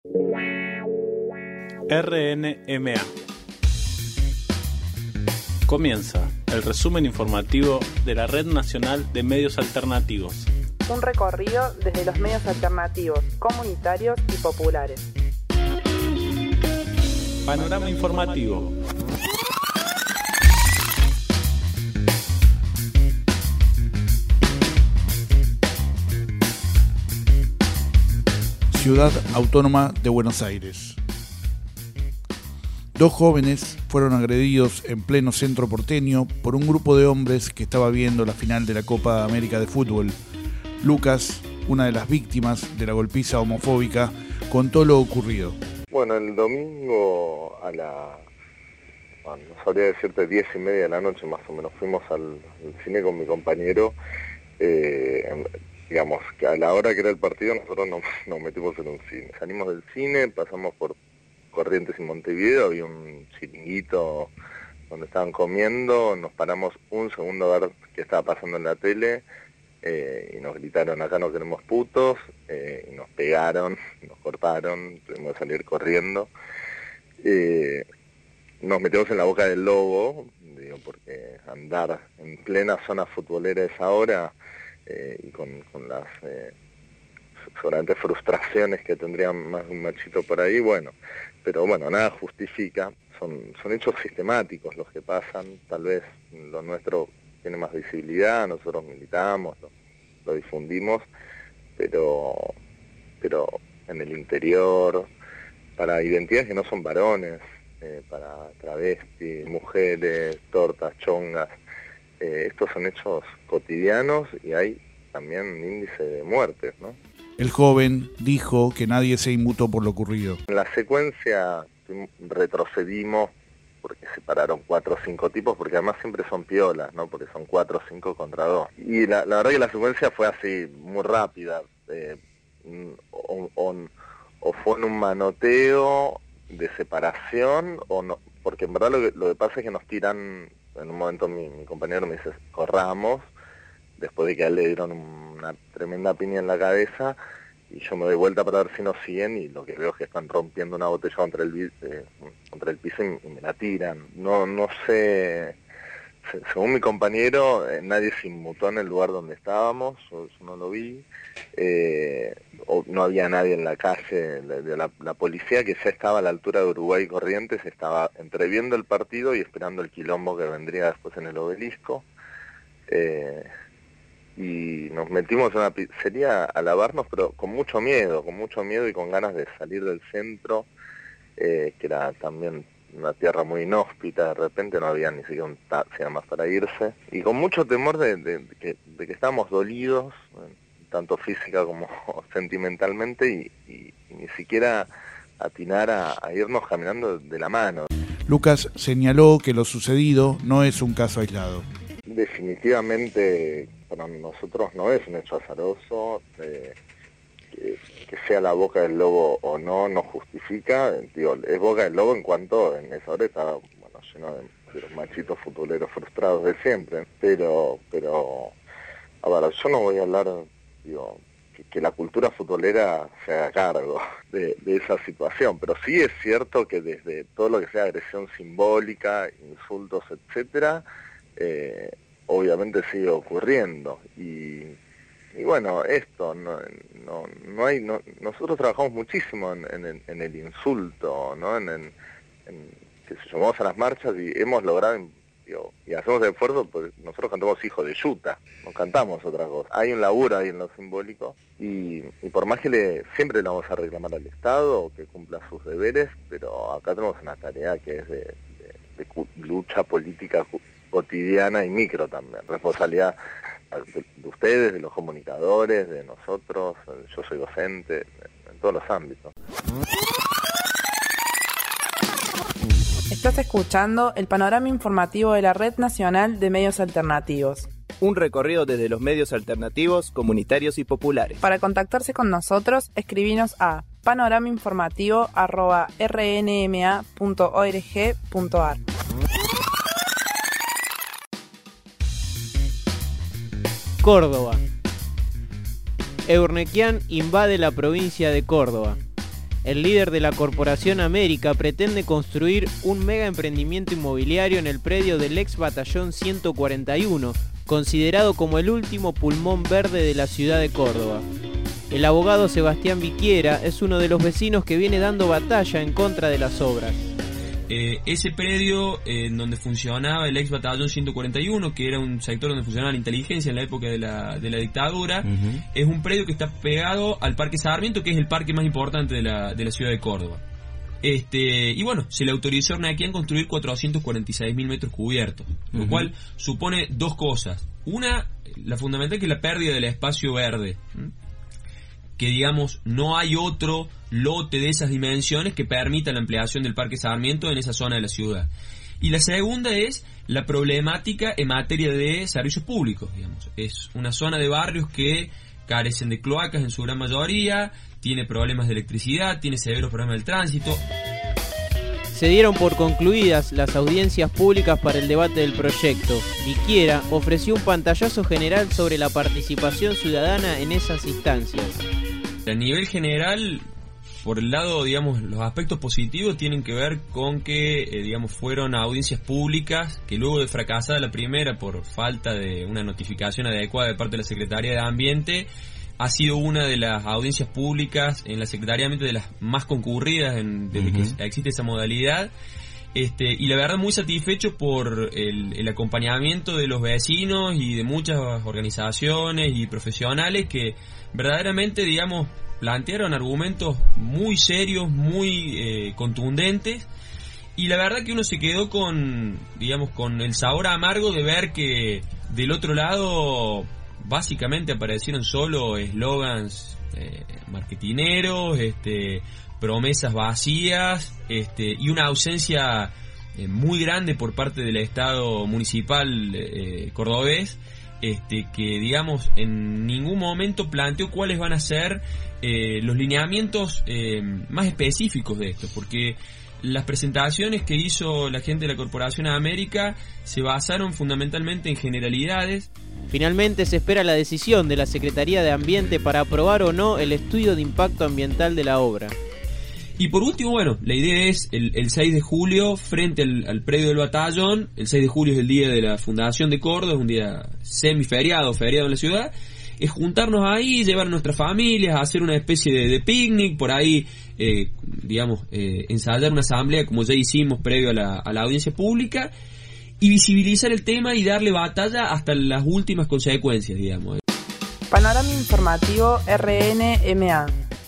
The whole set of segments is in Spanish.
RNMA. Comienza el resumen informativo de la Red Nacional de Medios Alternativos. Un recorrido desde los medios alternativos, comunitarios y populares. Panorama informativo. Ciudad Autónoma de Buenos Aires. 2 jóvenes fueron agredidos en pleno centro porteño por un grupo de hombres que estaba viendo la final de la Copa América de Fútbol. Lucas, una de las víctimas de la golpiza homofóbica, contó lo ocurrido. Bueno, el domingo no sabría decirte, 10:30 de la noche más o menos, fuimos al cine con mi compañero. Digamos, que a la hora que era el partido nosotros nos metimos en un cine. Salimos del cine, pasamos por Corrientes y Montevideo, había un chiringuito donde estaban comiendo, nos paramos un segundo a ver qué estaba pasando en la tele y nos gritaron: acá no queremos putos, y nos pegaron, nos cortaron, tuvimos que salir corriendo. Nos metimos en la boca del lobo, digo, porque andar en plena zona futbolera a esa hora y con las seguramente frustraciones que tendría más un machito por ahí, pero nada justifica, son hechos sistemáticos los que pasan. Tal vez lo nuestro tiene más visibilidad, nosotros militamos, lo difundimos, pero en el interior, para identidades que no son varones, para travestis, mujeres, tortas, chongas, estos son hechos cotidianos y hay también un índice de muertes, ¿no? El joven dijo que nadie se inmutó por lo ocurrido. En la secuencia retrocedimos porque se pararon 4 o 5 tipos, porque además siempre son piolas, ¿no? Porque son 4 o 5 contra 2. Y la verdad que la secuencia fue así, muy rápida. O fue en un manoteo de separación, o no, porque en verdad lo que pasa es que nos tiran. En un momento mi compañero me dice: corramos, después de que a él le dieron una tremenda piña en la cabeza, y yo me doy vuelta para ver si nos siguen, y lo que veo es que están rompiendo una botella contra el piso y me la tiran. No sé, según mi compañero, nadie se inmutó en el lugar donde estábamos, yo no lo vi, o no había nadie en la calle. La policía, que ya estaba a la altura de Uruguay y Corrientes, estaba entreviendo el partido y esperando el quilombo que vendría después en el Obelisco. Y nos metimos en una pizzería a lavarnos, pero con mucho miedo y con ganas de salir del centro, que era también una tierra muy inhóspita. De repente no había ni siquiera un taxi más para irse, y con mucho temor de que estábamos dolidos, tanto física como sentimentalmente, y ni siquiera atinar a irnos caminando de la mano. Lucas señaló que lo sucedido no es un caso aislado. Definitivamente para nosotros no es un hecho azaroso, que sea la boca del lobo o no justifica. Digo, es boca del lobo en cuanto en esa hora estaba lleno de los machitos futboleros frustrados de siempre, pero a ver, yo no voy a hablar, digo, que la cultura futbolera se haga cargo de esa situación, pero sí es cierto que desde todo lo que sea agresión simbólica, insultos, etcétera, obviamente sigue ocurriendo, y bueno, esto no hay, nosotros trabajamos muchísimo en el insulto, ¿no? Que se llamamos a las marchas, y hemos logrado, y hacemos el esfuerzo, porque nosotros cantamos Hijo de Yuta, no cantamos otra cosa. Hay un laburo ahí en lo simbólico, y por más que siempre le vamos a reclamar al Estado que cumpla sus deberes, pero acá tenemos una tarea que es de lucha política cotidiana y micro también, responsabilidad de ustedes, de los comunicadores, de nosotros. Yo soy docente, en todos los ámbitos. Estás escuchando el panorama informativo de la Red Nacional de Medios Alternativos. Un recorrido desde los medios alternativos, comunitarios y populares. Para contactarse con nosotros, escribinos a panoramainformativo@rnma.org.ar. Córdoba. Eurnequian invade la provincia de Córdoba. el líder de la Corporación América pretende construir un mega emprendimiento inmobiliario en el predio del ex batallón 141, considerado como el último pulmón verde de la ciudad de Córdoba. El abogado Sebastián Viquiera es uno de los vecinos que viene dando batalla en contra de las obras. Ese predio en donde funcionaba el ex batallón 141, que era un sector donde funcionaba la inteligencia en la época de la dictadura, es un predio que está pegado al Parque Sarmiento, que es el parque más importante de la ciudad de Córdoba. Y bueno, se le autorizó a Urnequian construir 446.000 metros cubiertos, lo cual supone dos cosas. Una, la fundamental, que es la pérdida del espacio verde, que digamos no hay otro lote de esas dimensiones que permita la ampliación del Parque Sarmiento en esa zona de la ciudad. Y la segunda es la problemática en materia de servicios públicos, digamos. Es una zona de barrios que carecen de cloacas en su gran mayoría, tiene problemas de electricidad, tiene severos problemas del tránsito. Se dieron por concluidas las audiencias públicas para el debate del proyecto. Viquiera ofreció un pantallazo general sobre la participación ciudadana en esas instancias. A nivel general, por el lado, digamos, los aspectos positivos tienen que ver con que, digamos, fueron audiencias públicas que luego de fracasada la primera por falta de una notificación adecuada de parte de la Secretaría de Ambiente, ha sido una de las audiencias públicas en la Secretaría de Ambiente de las más concurridas desde que existe esa modalidad. Y la verdad muy satisfecho por el acompañamiento de los vecinos y de muchas organizaciones y profesionales que verdaderamente, digamos, plantearon argumentos muy serios, muy contundentes, y la verdad que uno se quedó con el sabor amargo de ver que del otro lado básicamente aparecieron solo eslogans marketineros, promesas vacías, y una ausencia muy grande por parte del Estado municipal cordobés, que digamos en ningún momento planteó cuáles van a ser los lineamientos más específicos de esto, porque las presentaciones que hizo la gente de la Corporación América se basaron fundamentalmente en generalidades. Finalmente se espera la decisión de la Secretaría de Ambiente para aprobar o no el estudio de impacto ambiental de la obra. Y por último, bueno, la idea es el 6 de julio frente al predio del batallón. El 6 de julio es el día de la fundación de Córdoba, es un día semiferiado, feriado en la ciudad. Es juntarnos ahí, llevar a nuestras familias, hacer una especie de picnic, por ahí, ensayar una asamblea como ya hicimos previo a la audiencia pública, y visibilizar el tema y darle batalla hasta las últimas consecuencias, digamos. Panorama informativo RNMA.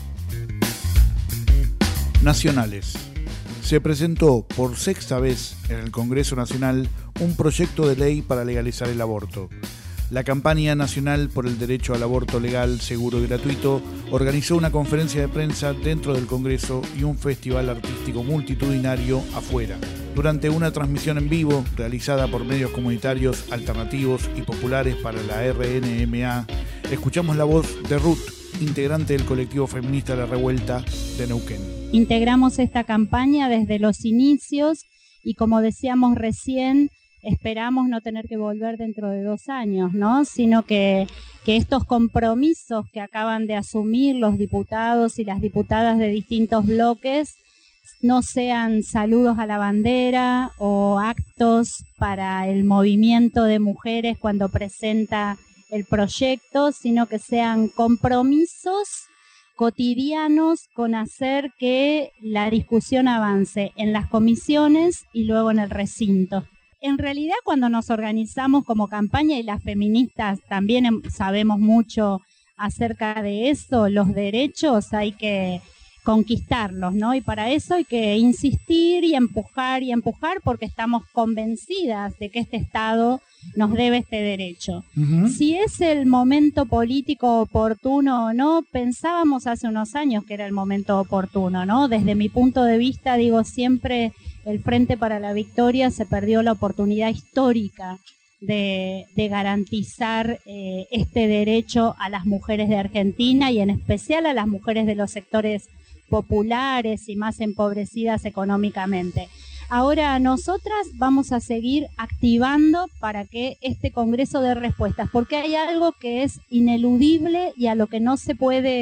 Nacionales. Se presentó por sexta vez en el Congreso Nacional un proyecto de ley para legalizar el aborto. La Campaña Nacional por el Derecho al Aborto Legal, Seguro y Gratuito organizó una conferencia de prensa dentro del Congreso y un festival artístico multitudinario afuera. Durante una transmisión en vivo realizada por medios comunitarios alternativos y populares para la RNMA, escuchamos la voz de Ruth, integrante del colectivo feminista La Revuelta de Neuquén. Integramos esta campaña desde los inicios y, como decíamos recién, esperamos no tener que volver dentro de 2 años, ¿no? Sino que estos compromisos que acaban de asumir los diputados y las diputadas de distintos bloques no sean saludos a la bandera o actos para el movimiento de mujeres cuando presenta el proyecto, sino que sean compromisos cotidianos con hacer que la discusión avance en las comisiones y luego en el recinto. En realidad, cuando nos organizamos como campaña, y las feministas también sabemos mucho acerca de eso, los derechos hay que conquistarlos, ¿no? Y para eso hay que insistir y empujar porque estamos convencidas de que este Estado nos debe este derecho. Si es el momento político oportuno o no, pensábamos hace unos años que era el momento oportuno, ¿no? Desde mi punto de vista, digo siempre, el Frente para la Victoria se perdió la oportunidad histórica de garantizar este derecho a las mujeres de Argentina y en especial a las mujeres de los sectores populares y más empobrecidas económicamente. Ahora nosotras vamos a seguir activando para que este Congreso dé respuestas, porque hay algo que es ineludible y a lo que no se puede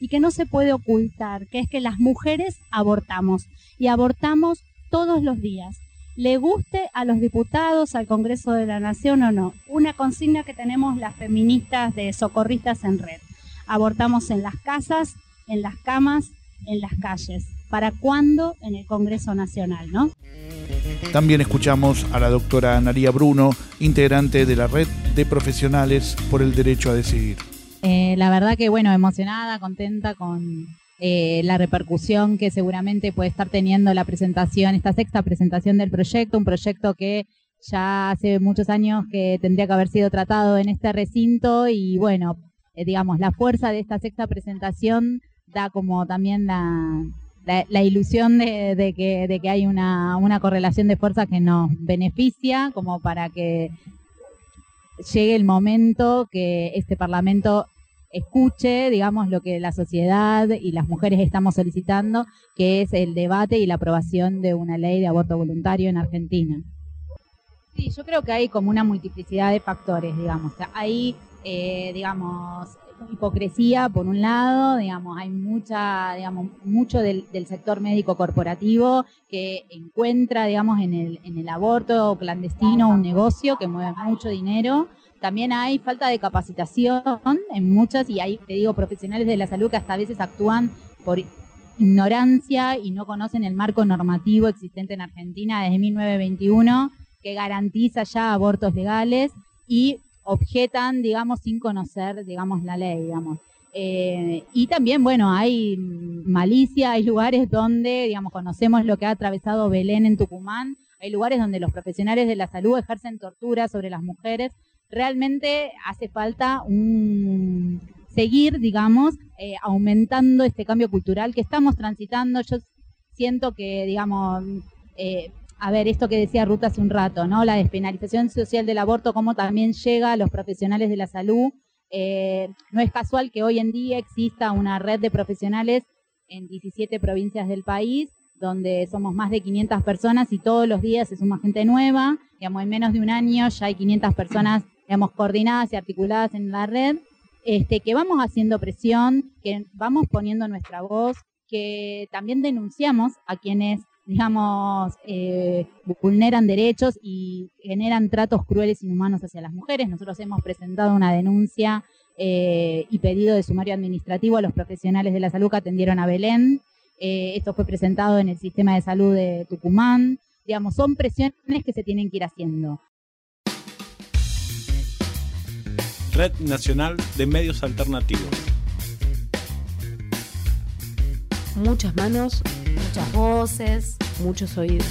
y que no se puede ocultar, que es que las mujeres abortamos y abortamos todos los días. Le guste a los diputados, al Congreso de la Nación o no. Una consigna que tenemos las feministas de Socorristas en Red. Abortamos en las casas, en las camas, en las calles. ¿Para cuándo? En el Congreso Nacional, ¿no? También escuchamos a la doctora Analía Bruno, integrante de la Red de Profesionales por el Derecho a Decidir. La verdad que, bueno, emocionada, contenta con la repercusión que seguramente puede estar teniendo la presentación, esta sexta presentación del proyecto, un proyecto que ya hace muchos años que tendría que haber sido tratado en este recinto y, bueno, digamos, la fuerza de esta sexta presentación da como también la ilusión de que hay una correlación de fuerza que nos beneficia como para que llegue el momento que este Parlamento escuche, digamos, lo que la sociedad y las mujeres estamos solicitando, que es el debate y la aprobación de una ley de aborto voluntario en Argentina. Sí, yo creo que hay como una multiplicidad de factores, digamos. Hay, digamos, hipocresía por un lado, digamos, hay mucho del sector médico corporativo que encuentra, digamos, en el aborto clandestino un negocio que mueve mucho dinero. También hay falta de capacitación en muchas, y hay, te digo, profesionales de la salud que hasta a veces actúan por ignorancia y no conocen el marco normativo existente en Argentina desde 1921, que garantiza ya abortos legales y objetan, digamos, sin conocer, digamos, la ley, digamos. Y también, bueno, hay malicia, hay lugares donde, digamos, conocemos lo que ha atravesado Belén en Tucumán, hay lugares donde los profesionales de la salud ejercen tortura sobre las mujeres. Realmente hace falta seguir, digamos, aumentando este cambio cultural que estamos transitando. Yo siento que, digamos, esto que decía Ruth hace un rato, ¿no? La despenalización social del aborto, cómo también llega a los profesionales de la salud. No es casual que hoy en día exista una red de profesionales en 17 provincias del país, donde somos más de 500 personas y todos los días se suma gente nueva. Digamos, en menos de un año ya hay 500 personas, digamos, coordinadas y articuladas en la red, que vamos haciendo presión, que vamos poniendo nuestra voz, que también denunciamos a quienes, digamos, vulneran derechos y generan tratos crueles e inhumanos hacia las mujeres. Nosotros hemos presentado una denuncia y pedido de sumario administrativo a los profesionales de la salud que atendieron a Belén. Esto fue presentado en el sistema de salud de Tucumán. Digamos, son presiones que se tienen que ir haciendo. Red Nacional de Medios Alternativos. Muchas manos, muchas voces, muchos oídos.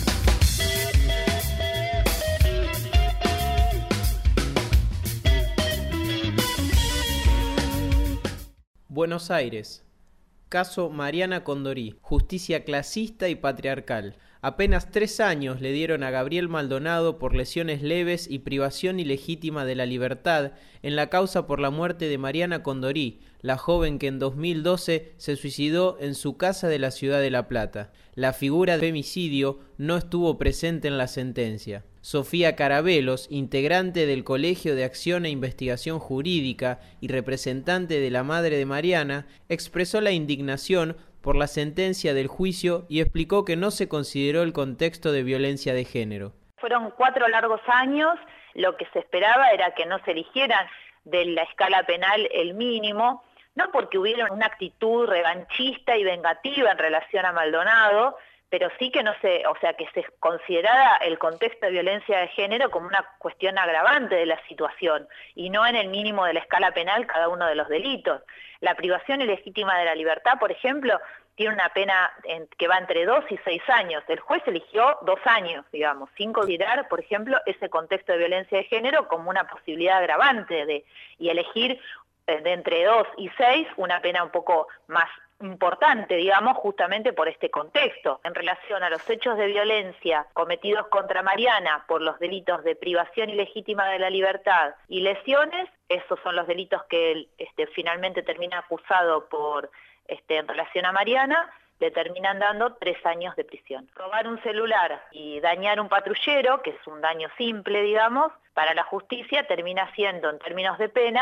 Buenos Aires. Caso Mariana Condorí. Justicia clasista y patriarcal. Apenas 3 años le dieron a Gabriel Maldonado por lesiones leves y privación ilegítima de la libertad en la causa por la muerte de Mariana Condorí, la joven que en 2012 se suicidó en su casa de la ciudad de La Plata. La figura de femicidio no estuvo presente en la sentencia. Sofía Carabelos, integrante del Colegio de Acción e Investigación Jurídica y representante de la madre de Mariana, expresó la indignación por la sentencia del juicio y explicó que no se consideró el contexto de violencia de género. Fueron 4 largos años, lo que se esperaba era que no se eligiera de la escala penal el mínimo, no porque hubiera una actitud revanchista y vengativa en relación a Maldonado, pero sí que que se considerara el contexto de violencia de género como una cuestión agravante de la situación y no en el mínimo de la escala penal cada uno de los delitos. La privación ilegítima de la libertad, por ejemplo, tiene una pena que va entre 2 y 6 años. El juez eligió 2 años, digamos, sin considerar, por ejemplo, ese contexto de violencia de género como una posibilidad agravante y elegir de entre 2 y 6 una pena un poco más importante, digamos, justamente por este contexto. En relación a los hechos de violencia cometidos contra Mariana por los delitos de privación ilegítima de la libertad y lesiones, esos son los delitos que finalmente termina acusado por en relación a Mariana, le terminan dando 3 años de prisión. Robar un celular y dañar un patrullero, que es un daño simple, digamos, para la justicia termina siendo, en términos de pena,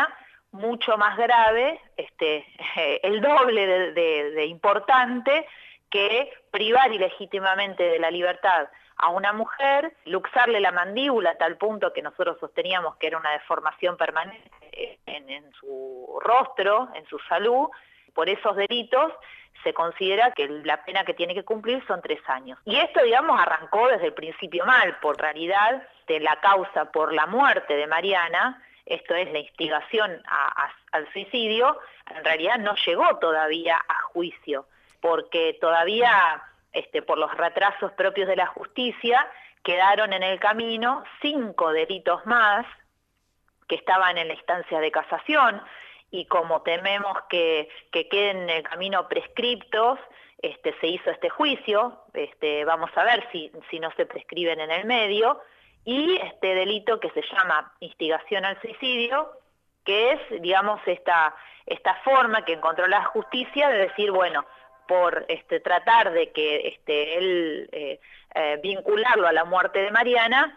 mucho más grave, el doble de importante que privar ilegítimamente de la libertad a una mujer, luxarle la mandíbula a tal punto que nosotros sosteníamos que era una deformación permanente en su rostro, en su salud. Por esos delitos se considera que la pena que tiene que cumplir son 3 años. Y esto, digamos, arrancó desde el principio mal, por realidad de la causa por la muerte de Mariana, esto es la instigación al suicidio, en realidad no llegó todavía a juicio, porque todavía, por los retrasos propios de la justicia, quedaron en el camino 5 delitos más que estaban en la instancia de casación, y como tememos que queden en el camino prescriptos, se hizo este juicio, vamos a ver si no se prescriben en el medio, y este delito que se llama instigación al suicidio, que es, digamos, esta forma que encontró la justicia de decir, bueno, por tratar de que él vincularlo a la muerte de Mariana,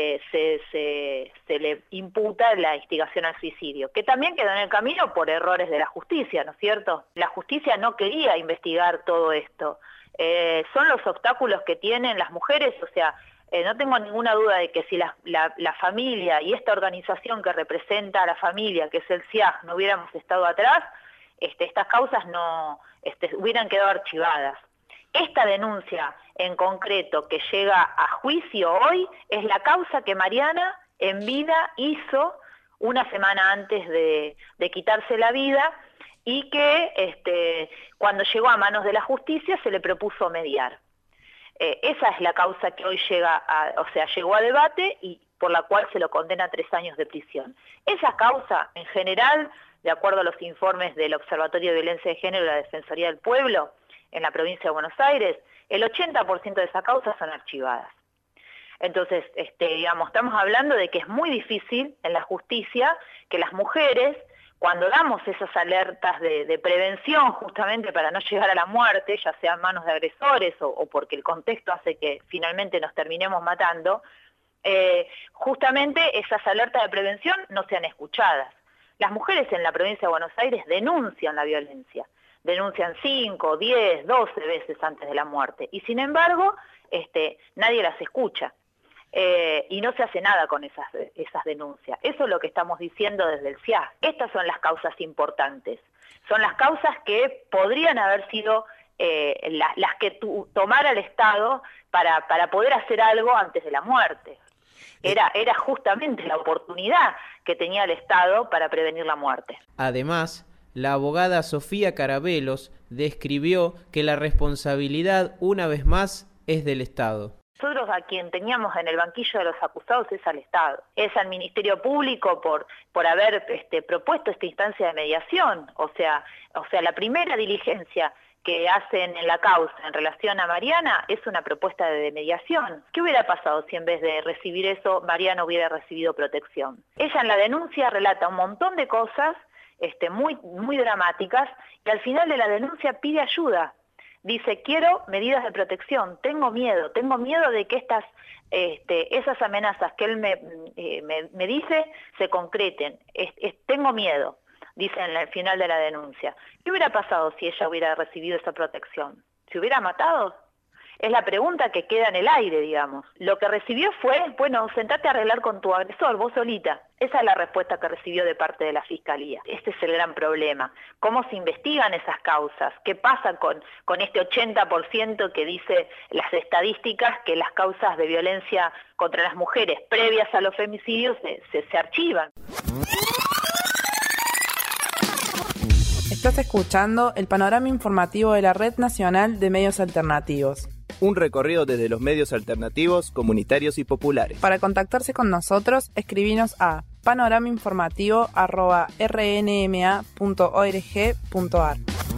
se le imputa la instigación al suicidio, que también quedó en el camino por errores de la justicia, ¿no es cierto? La justicia no quería investigar todo esto. Son los obstáculos que tienen las mujeres, o sea, no tengo ninguna duda de que si la familia y esta organización que representa a la familia, que es el SIAG, no hubiéramos estado atrás, estas causas no hubieran quedado archivadas. Esta denuncia en concreto que llega a juicio hoy es la causa que Mariana en vida hizo una semana antes de quitarse la vida, y que cuando llegó a manos de la justicia se le propuso mediar. Esa es la causa que hoy llegó a debate y por la cual se lo condena a 3 años de prisión. Esa causa, en general, de acuerdo a los informes del Observatorio de Violencia de Género y la Defensoría del Pueblo, en la provincia de Buenos Aires, el 80% de esas causas son archivadas. Entonces, digamos, estamos hablando de que es muy difícil en la justicia que las mujeres, cuando damos esas alertas de prevención justamente para no llegar a la muerte, ya sea en manos de agresores o porque el contexto hace que finalmente nos terminemos matando, justamente esas alertas de prevención no sean escuchadas. Las mujeres en la provincia de Buenos Aires denuncian la violencia, denuncian 5, 10, 12 veces antes de la muerte, y sin embargo nadie las escucha. Y no se hace nada con esas denuncias. Eso es lo que estamos diciendo desde el SIAG. Estas son las causas importantes. Son las causas que podrían haber sido las que tomara el Estado para poder hacer algo antes de la muerte. Era justamente la oportunidad que tenía el Estado para prevenir la muerte. Además, la abogada Sofía Carabelos describió que la responsabilidad, una vez más, es del Estado. Nosotros a quien teníamos en el banquillo de los acusados es al Estado, es al Ministerio Público por haber propuesto esta instancia de mediación, o sea, la primera diligencia que hacen en la causa en relación a Mariana es una propuesta de mediación. ¿Qué hubiera pasado si en vez de recibir eso Mariana hubiera recibido protección? Ella en la denuncia relata un montón de cosas muy, muy dramáticas, y al final de la denuncia pide ayuda. Dice, quiero medidas de protección, tengo miedo de que esas amenazas que él me dice se concreten, tengo miedo, dice en el final de la denuncia. ¿Qué hubiera pasado si ella hubiera recibido esa protección? ¿Se hubiera matado? Es la pregunta que queda en el aire, digamos. Lo que recibió fue, bueno, sentate a arreglar con tu agresor, vos solita. Esa es la respuesta que recibió de parte de la Fiscalía. Este es el gran problema. ¿Cómo se investigan esas causas? ¿Qué pasa con este 80% que dice las estadísticas que las causas de violencia contra las mujeres previas a los femicidios se archivan? Estás escuchando el panorama informativo de la Red Nacional de Medios Alternativos. Un recorrido desde los medios alternativos, comunitarios y populares. Para contactarse con nosotros, escribinos a panoramainformativo@rnma.org.ar.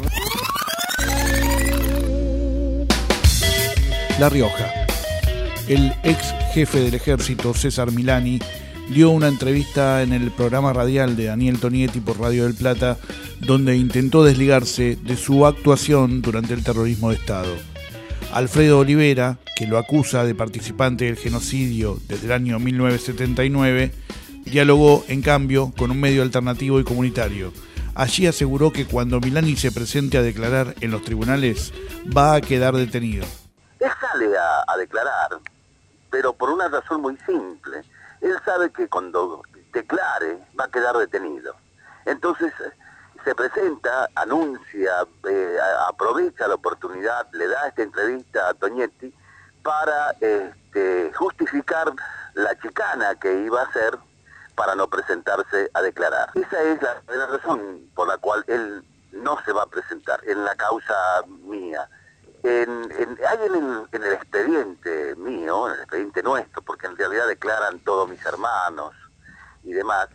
La Rioja. El ex jefe del ejército, César Milani, dio una entrevista en el programa radial de Daniel Tonietti por Radio del Plata, donde intentó desligarse de su actuación durante el terrorismo de Estado. Alfredo Olivera, que lo acusa de participante del genocidio desde el año 1979, Dialogó, en cambio, con un medio alternativo y comunitario. Allí aseguró que cuando Milani se presente a declarar en los tribunales, va a quedar detenido. Él sale a declarar, pero por una razón muy simple. Él sabe que cuando declare va a quedar detenido. Entonces se presenta, anuncia, aprovecha la oportunidad, le da esta entrevista a Toñetti para justificar la chicana que iba a hacer para no presentarse a declarar. Esa es la razón por la cual él no se va a presentar en la causa mía. Hay en el expediente mío, en el expediente nuestro, porque en realidad declaran todos mis hermanos y demás,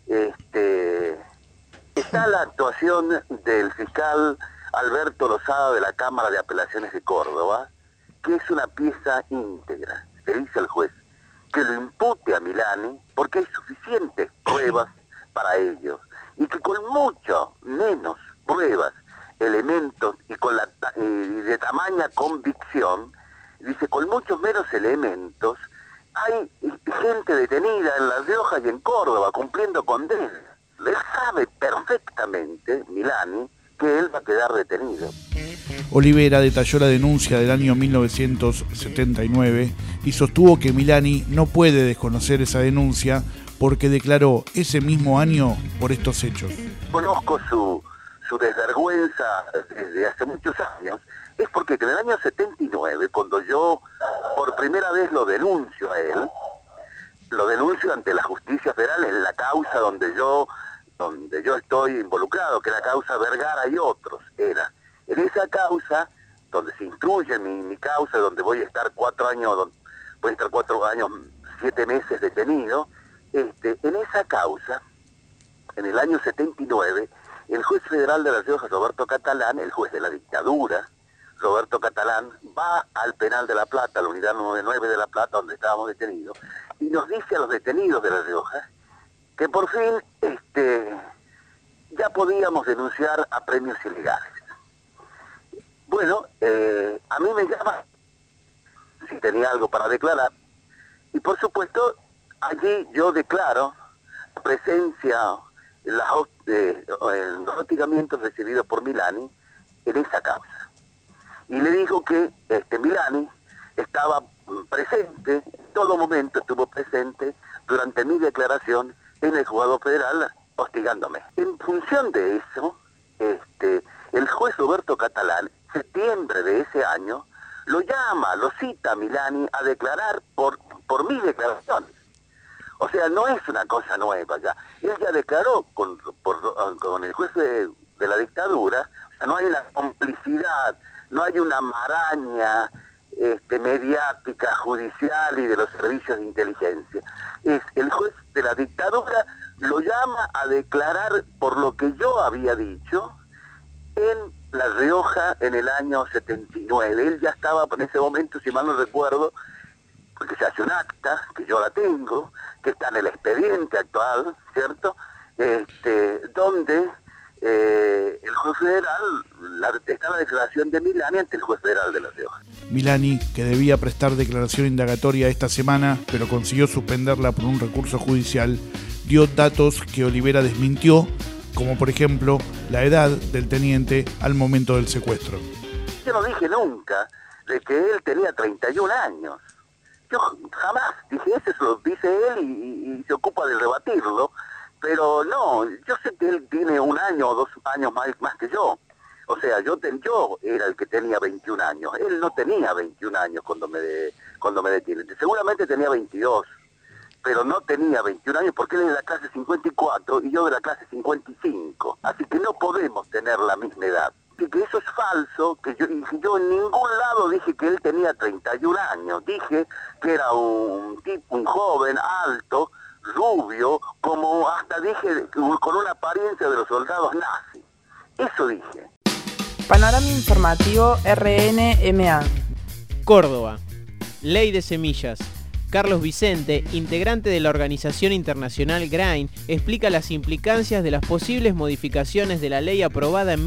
está la actuación del fiscal Alberto Lozada de la Cámara de Apelaciones de Córdoba, que es una pieza íntegra. Le dice al juez que lo impute a Milani porque hay suficientes pruebas para ello y que con mucho menos pruebas, elementos y de tamaña convicción, dice, con muchos menos elementos hay gente detenida en La Rioja y en Córdoba cumpliendo condena. Él sabe perfectamente, Milani, que él va a quedar detenido. Olivera detalló la denuncia del año 1979 y sostuvo que Milani no puede desconocer esa denuncia porque declaró ese mismo año por estos hechos. Conozco su desvergüenza desde hace muchos años, es porque en el año 79, cuando yo por primera vez lo denuncio a él, lo denuncio ante la justicia federal en la causa donde yo estoy involucrado, que es la causa Vergara y otros, era. En esa causa, donde se instruye mi causa, donde voy a estar 4 años, 7 meses detenido, en esa causa, en el año 79, el juez federal de La Rioja, Roberto Catalán, el juez de la dictadura, Roberto Catalán, va al penal de La Plata, la unidad 99 de La Plata, donde estábamos detenidos, y nos dice a los detenidos de La Rioja que por fin ya podíamos denunciar a premios ilegales. Bueno, a mí me llama si tenía algo para declarar, y por supuesto allí yo declaro la presencia, los hostigamientos recibidos por Milani en esa causa. Y le dijo que Milani estaba presente, en todo momento estuvo presente durante mi declaración en el juzgado federal hostigándome. En función de eso, el juez Roberto Catalán, en septiembre de ese año, lo cita a Milani a declarar por mis declaraciones. O sea, no es una cosa nueva ya. Él ya declaró con el juez de la dictadura, o sea, no hay una complicidad, no hay una maraña mediática, judicial y de los servicios de inteligencia. Es el juez de la dictadura lo llama a declarar por lo que yo había dicho en La Rioja en el año 79. Él ya estaba en ese momento, si mal no recuerdo, porque se hace un acta, que yo la tengo, que está en el expediente actual, ¿cierto? Donde el juez federal, está la declaración de Milani ante el juez federal de La Rioja. Milani, que debía prestar declaración indagatoria esta semana, pero consiguió suspenderla por un recurso judicial, dio datos que Olivera desmintió, como por ejemplo la edad del teniente al momento del secuestro. Yo no dije nunca de que él tenía 31 años. Yo jamás dije eso, lo dice él y se ocupa de rebatirlo, pero no, yo sé que él tiene 1 año o 2 años más que yo. O sea, yo era el que tenía 21 años, él no tenía 21 años cuando me detiene, seguramente tenía 22, pero no tenía 21 años porque él es de la clase 54 y yo de la clase 55, así que no podemos tener la misma edad. Así que eso es falso, que yo en ningún lado dije que él tenía 31 años, dije que era un joven, alto, rubio, como hasta dije, con una apariencia de los soldados nazis. Eso dije. Panorama informativo RNMA. Córdoba. Ley de semillas. Carlos Vicente, integrante de la organización internacional GRAIN, explica las implicancias de las posibles modificaciones de la ley aprobada en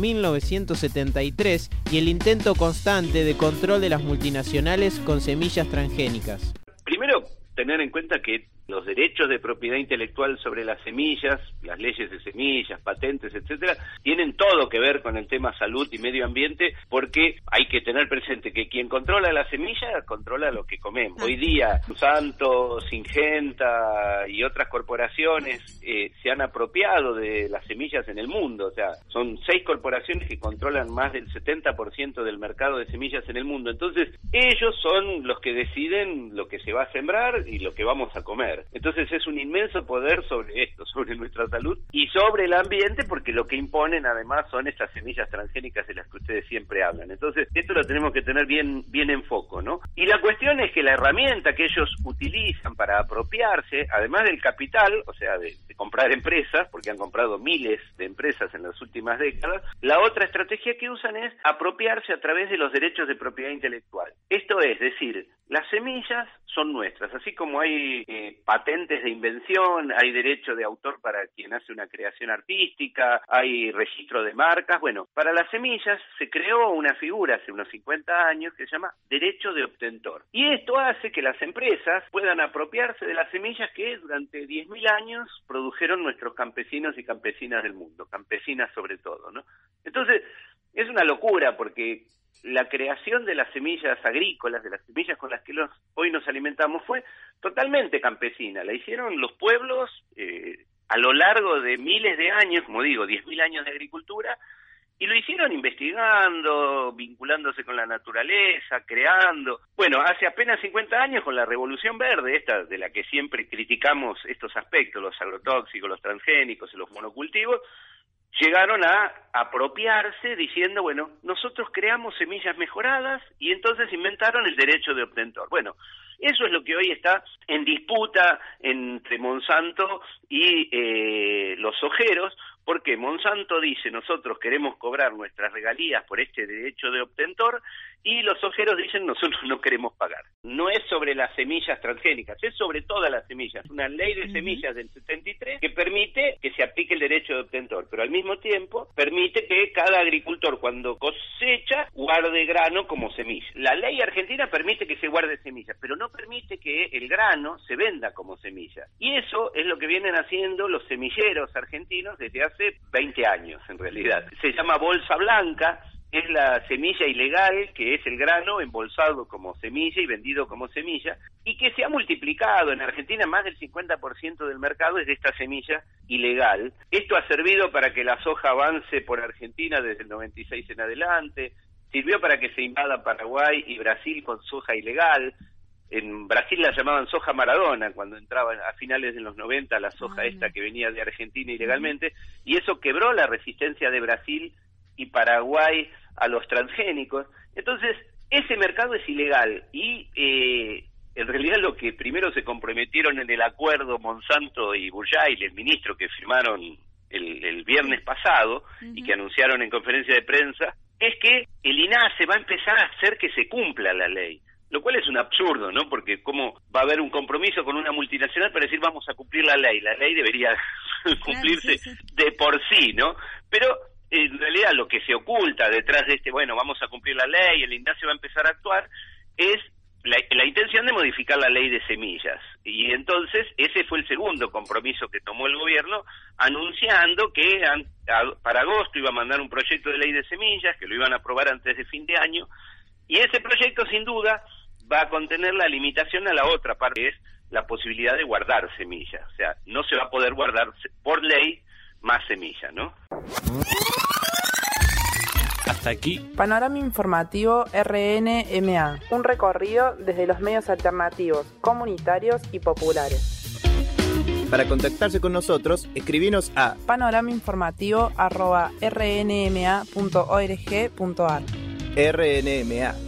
1973 y el intento constante de control de las multinacionales con semillas transgénicas. Primero, tener en cuenta que Los derechos de propiedad intelectual sobre las semillas, las leyes de semillas, patentes, etcétera, tienen todo que ver con el tema salud y medio ambiente, porque hay que tener presente que quien controla la semilla controla lo que comemos. Hoy día Monsanto, Syngenta y otras corporaciones se han apropiado de las semillas en el mundo. O sea, son 6 corporaciones que controlan más del 70% del mercado de semillas en el mundo. Entonces, ellos son los que deciden lo que se va a sembrar y lo que vamos a comer. Entonces es un inmenso poder sobre esto, sobre nuestra salud y sobre el ambiente, porque lo que imponen además son estas semillas transgénicas de las que ustedes siempre hablan. Entonces esto lo tenemos que tener bien en foco, ¿no? Y la cuestión es que la herramienta que ellos utilizan para apropiarse, además del capital, o sea, de comprar empresas, porque han comprado miles de empresas en las últimas décadas, la otra estrategia que usan es apropiarse a través de los derechos de propiedad intelectual. Esto es decir, las semillas son nuestras, así como hay patentes de invención, hay derecho de autor para quien hace una creación artística, hay registro de marcas. Bueno, para las semillas se creó una figura hace unos 50 años que se llama derecho de obtentor. Y esto hace que las empresas puedan apropiarse de las semillas que durante 10.000 años produjeron nuestros campesinos y campesinas del mundo, campesinas sobre todo, ¿no? Entonces, es una locura porque la creación de las semillas agrícolas, de las semillas con las que hoy nos alimentamos, fue totalmente campesina. La hicieron los pueblos a lo largo de miles de años, como digo, 10.000 años de agricultura, y lo hicieron investigando, vinculándose con la naturaleza, creando. Bueno, hace apenas 50 años, con la Revolución Verde, esta de la que siempre criticamos estos aspectos, los agrotóxicos, los transgénicos y los monocultivos, llegaron a apropiarse diciendo, bueno, nosotros creamos semillas mejoradas y entonces inventaron el derecho de obtentor. Bueno, eso es lo que hoy está en disputa entre Monsanto y los sojeros, porque Monsanto dice, nosotros queremos cobrar nuestras regalías por este derecho de obtentor, y los sojeros dicen, nosotros no queremos pagar. No es sobre las semillas transgénicas, es sobre todas las semillas. Una ley de semillas del 73 que permite que se aplique el derecho de obtentor, pero al mismo tiempo permite que cada agricultor cuando cosecha guarde grano como semilla. La ley argentina permite que se guarde semillas, pero no permite que el grano se venda como semilla. Y eso es lo que vienen haciendo los semilleros argentinos desde hace 20 años, en realidad. Se llama bolsa blanca, es la semilla ilegal, que es el grano embolsado como semilla y vendido como semilla, y que se ha multiplicado. En Argentina más del 50% del mercado es de esta semilla ilegal. Esto ha servido para que la soja avance por Argentina desde el 96 en adelante, sirvió para que se invada Paraguay y Brasil con soja ilegal. En Brasil la llamaban soja Maradona cuando entraban a finales de los 90 la soja esta que venía de Argentina ilegalmente, y eso quebró la resistencia de Brasil y Paraguay a los transgénicos. Entonces, ese mercado es ilegal y en realidad lo que primero se comprometieron en el acuerdo Monsanto y Burjay, el ministro que firmaron el viernes pasado y que anunciaron en conferencia de prensa, es que el INASE va a empezar a hacer que se cumpla la ley. Lo cual es un absurdo, ¿no? Porque cómo va a haber un compromiso con una multinacional para decir vamos a cumplir la ley. La ley debería cumplirse de por sí, ¿no? Pero en realidad lo que se oculta detrás de bueno, vamos a cumplir la ley, el INASE va a empezar a actuar, es la intención de modificar la ley de semillas. Y entonces ese fue el segundo compromiso que tomó el gobierno, anunciando que para agosto iba a mandar un proyecto de ley de semillas, que lo iban a aprobar antes de fin de año, y ese proyecto sin duda va a contener la limitación a la otra parte, que es la posibilidad de guardar semillas. O sea, no se va a poder guardar por ley más semilla, ¿no? Hasta aquí. Panorama informativo RNMA. Un recorrido desde los medios alternativos, comunitarios y populares. Para contactarse con nosotros, escribinos a panoramainformativo@rnma.org.ar. RNMA.